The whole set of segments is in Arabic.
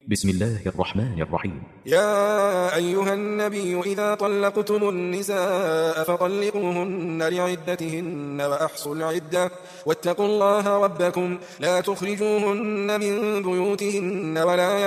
بسم الله الرحمن الرحيم. يا أيها النبي إذا طلقتم النساء فطلقوهن لعدتهن وأحصوا العدة واتقوا الله ربكم لا تخرجوهن من بيوتهن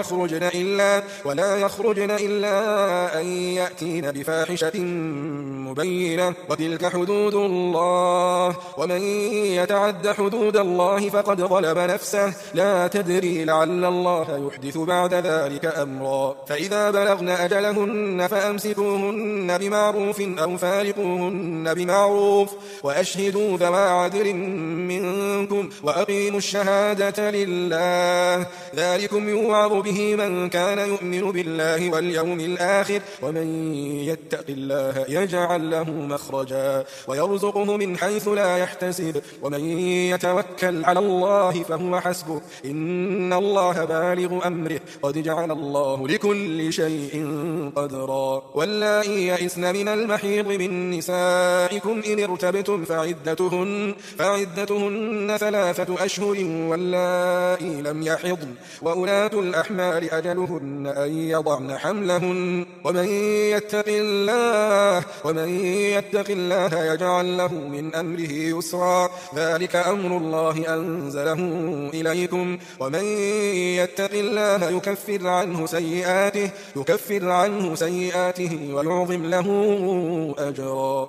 ولا يخرجن إلا أن يأتين بفاحشة مبينة وتلك حدود الله ومن يتعد حدود الله فقد ظلم نفسه لا تدري لعل الله يحدث بعد ذلك أمرا فإذا بلغن أجلهن فأمسكوهن بمعروف أو فارقوهن بمعروف وأشهدوا ذوى عدل منكم وأقيموا الشهادة لله ذلكم يوعظ به من كان يؤمن بالله واليوم الآخر ومن يتق الله يجعل له مخرجا ويرزقه من حيث لا يحتسب ومن يتوكل على الله فهو حسبه إن الله بالغ أمره قد جعل الله لكل شيء قدرا واللائي يئسن من المحيض من نسائكم إن ارتبتم فعدتهن 3 أشهر واللائي لم يحضن وأولاة الأحمال أجلهن أن يضعن حملهن ومن يتق الله يجعل له من أمره يسرا ذلك أمر الله أنزله إليكم ومن يتق الله يكفر عنه سيئاته ويعظم له أجرا